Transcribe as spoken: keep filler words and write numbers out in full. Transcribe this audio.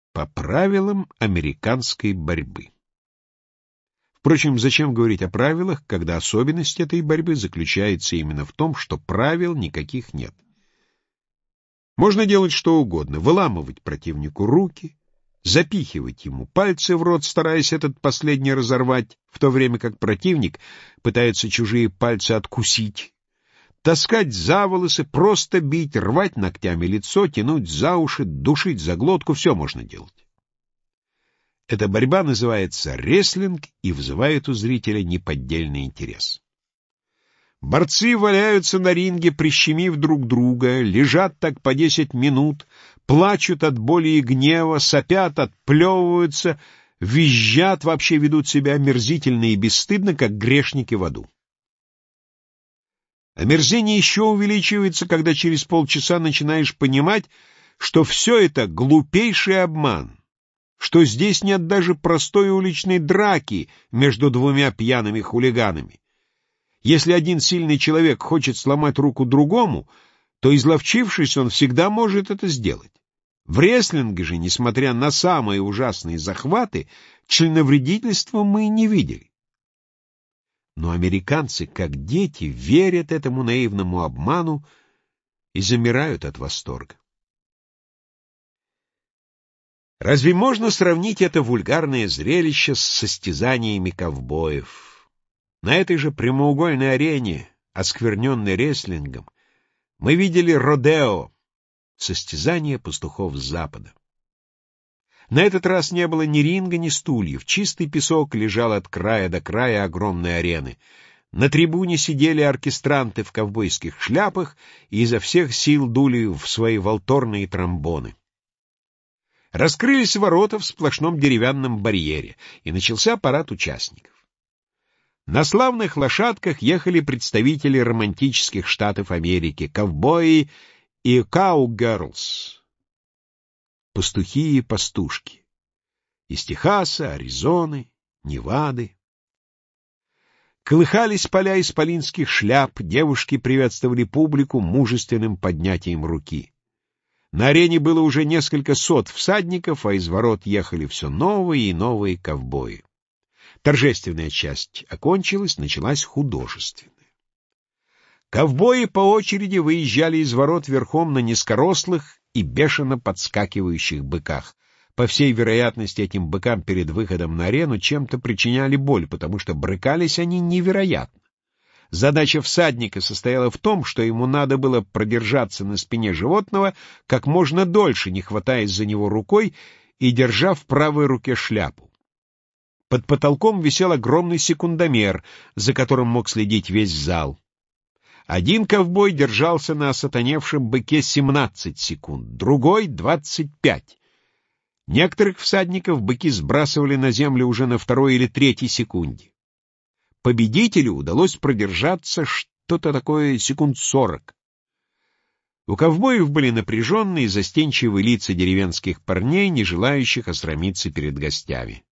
по правилам американской борьбы. Впрочем, зачем говорить о правилах, когда особенность этой борьбы заключается именно в том, что правил никаких нет. Можно делать что угодно, выламывать противнику руки, запихивать ему пальцы в рот, стараясь этот последний разорвать, в то время как противник пытается чужие пальцы откусить, таскать за волосы, просто бить, рвать ногтями лицо, тянуть за уши, душить за глотку — все можно делать. Эта борьба называется рестлинг и вызывает у зрителя неподдельный интерес. Борцы валяются на ринге, прищемив друг друга, лежат так по десять минут, плачут от боли и гнева, сопят, отплевываются, визжат, вообще ведут себя омерзительно и бесстыдно, как грешники в аду. Омерзение еще увеличивается, когда через полчаса начинаешь понимать, что все это глупейший обман, что здесь нет даже простой уличной драки между двумя пьяными хулиганами. Если один сильный человек хочет сломать руку другому, то, изловчившись, он всегда может это сделать. В рестлинге же, несмотря на самые ужасные захваты, членовредительства мы не видели. Но американцы, как дети, верят этому наивному обману и замирают от восторга. Разве можно сравнить это вульгарное зрелище с состязаниями ковбоев? На этой же прямоугольной арене, оскверненной рестлингом, мы видели родео, состязание пастухов с запада. На этот раз не было ни ринга, ни стульев, чистый песок лежал от края до края огромной арены. На трибуне сидели оркестранты в ковбойских шляпах и изо всех сил дули в свои валторные тромбоны. Раскрылись ворота в сплошном деревянном барьере, и начался парад участников. На славных лошадках ехали представители романтических штатов Америки, ковбои и каугерлс, пастухи и пастушки, из Техаса, Аризоны, Невады. Колыхались поля исполинских шляп, девушки приветствовали публику мужественным поднятием руки. На арене было уже несколько сот всадников, а из ворот ехали все новые и новые ковбои. Торжественная часть окончилась, началась художественная. Ковбои по очереди выезжали из ворот верхом на низкорослых и бешено подскакивающих быках. По всей вероятности, этим быкам перед выходом на арену чем-то причиняли боль, потому что брыкались они невероятно. Задача всадника состояла в том, что ему надо было продержаться на спине животного как можно дольше, не хватаясь за него рукой и держа в правой руке шляпу. Под потолком висел огромный секундомер, за которым мог следить весь зал. Один ковбой держался на осатаневшем быке семнадцать секунд, другой — двадцать пять. Некоторых всадников быки сбрасывали на землю уже на второй или третьей секунде. Победителю удалось продержаться что-то такое секунд сорок. У ковбоев были напряженные, застенчивые лица деревенских парней, не желающих осрамиться перед гостями.